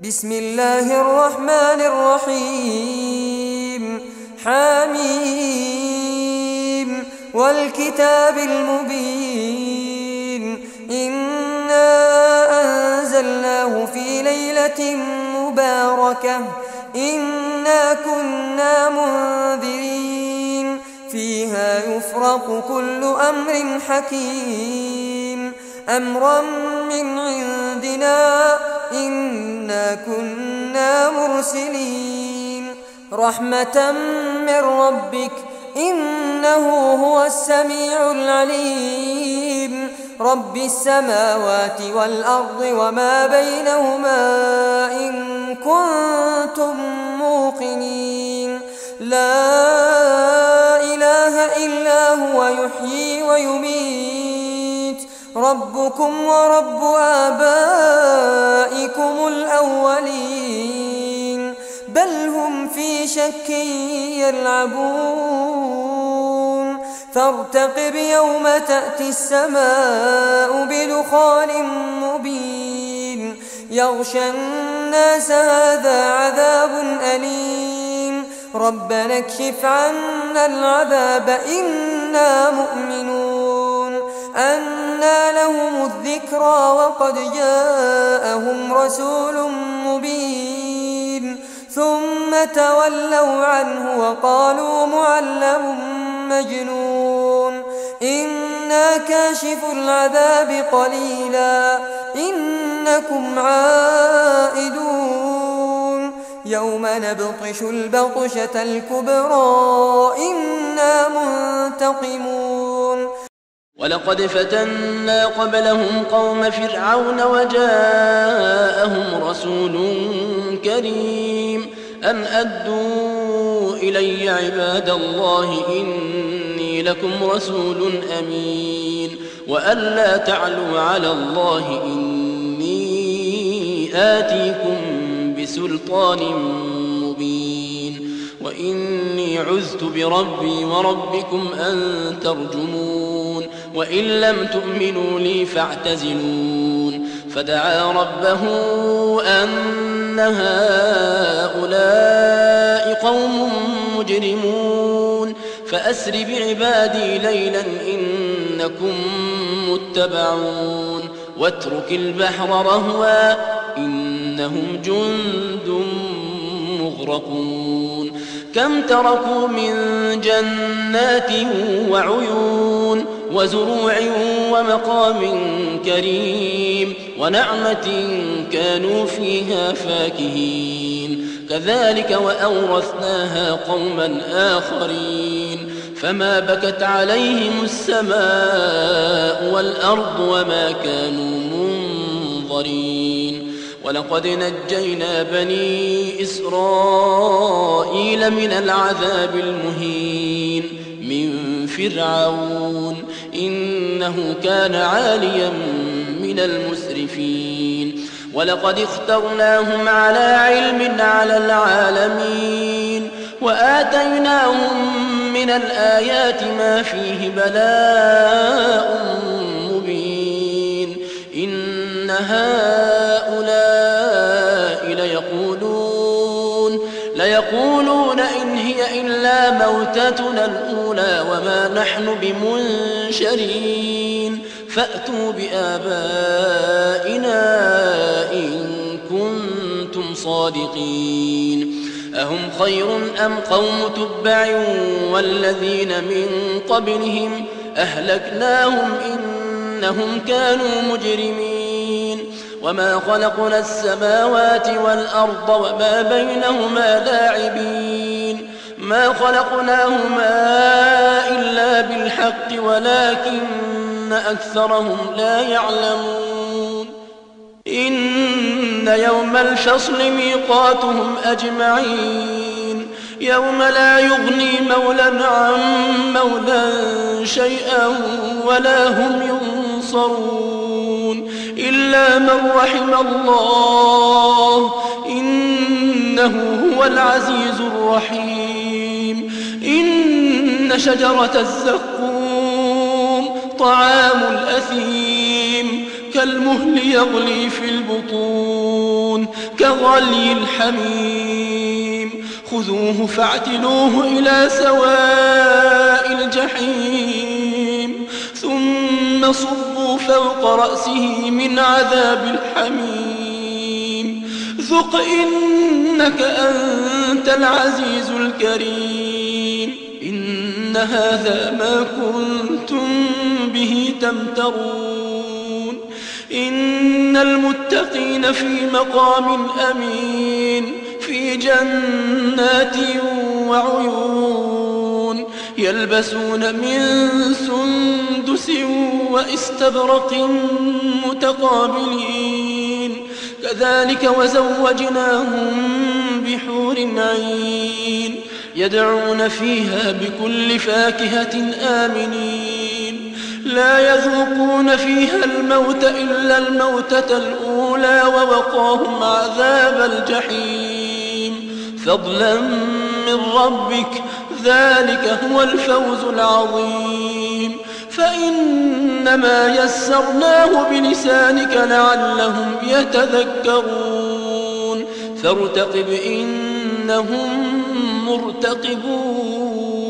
بسم الله الرحمن الرحيم حميم والكتاب المبين إنا أنزلناه في ليلة مباركة إنا كنا منذرين فيها يفرق كل أمر حكيم أمرا من عندنا إنا كنا مرسلين رحمة من ربك إنه هو السميع العليم رب السماوات والأرض وما بينهما إن كنتم موقنين لا إله إلا هو يحيي ويميت ربكم ورب آبائكم الأولين بل هم في شك يلعبون فارتقب يوم تأتي السماء بدخان مبين يغشى الناس هذا عذاب أليم ربنا اكشف عنا العذاب إنا مؤمنون أنى لهم الذكرى وقد جاءهم رسول مبين ثم تولوا عنه وقالوا معلم مجنون إنا كاشف العذاب قليلا إنكم عائدون يوم نبطش البطشة الكبرى إنا منتقمون ولقد فتنا قبلهم قوم فرعون وجاءهم رسول كريم أن أدوا إلي عباد الله إني لكم رسول أمين وأن لا تعلوا على الله إني آتيكم بسلطان مبين وإني عذت بربي وربكم أن ترجمون وإن لم تؤمنوا لي فاعتزلون فدعا ربه أن هؤلاء قوم مجرمون فأسر بعبادي ليلا إنكم متبعون واترك البحر رهوا إنهم جند مغرقون كم تركوا من جنات وعيون وزروع ومقام كريم ونعمة كانوا فيها فاكهين كذلك وأورثناها قوما آخرين فما بكت عليهم السماء والأرض وما كانوا منظرين ولقد نجينا بني إسرائيل من العذاب المهين من فرعون إنه كان عاليا من المسرفين ولقد اخترناهم على علم على العالمين وآتيناهم من الآيات ما فيه بلاء مبين إن هؤلاء ليقولون إن هي إلا موتتنا الأولى وما نحن بمنشرين فأتوا بآبائنا إن كنتم صادقين أهم خير أم قوم تبع والذين من قبلهم أهلكناهم إنهم كانوا مجرمين وما خلقنا السماوات والأرض وما بينهما لاعبين ما خلقناهما إلا بالحق ولكن أكثرهم لا يعلمون إن يوم الفصل ميقاتهم أجمعين يوم لا يغني مولى عن مولى شيئا ولا هم ينصرون إلا من رحم الله إنه هو العزيز الرحيم إن شجرة الزقوم طعام الأثيم كالمهل يغلي في البطون كغلي الحميم خذوه فاعتلوه إلى سواء الجحيم ثم صبوا فوق رأسه من عذاب الحميم ذق إنك أنت العزيز الكريم إن هذا ما كنتم به تمترون إن المتقين في مقام أمين في جنات وعيون يلبسون من سندس واستبرق متقابلين كذلك وزوجناهم بحور عين يدعون فيها بكل فاكهة آمنين لا يذوقون فيها الموت إلا الموتة الأولى ووقاهم عذاب الجحيم فضلا من ربك ذلك هو الفوز العظيم فإنما يسرناه بلسانك لعلهم يتذكرون فارتقب إنهم مرتقبون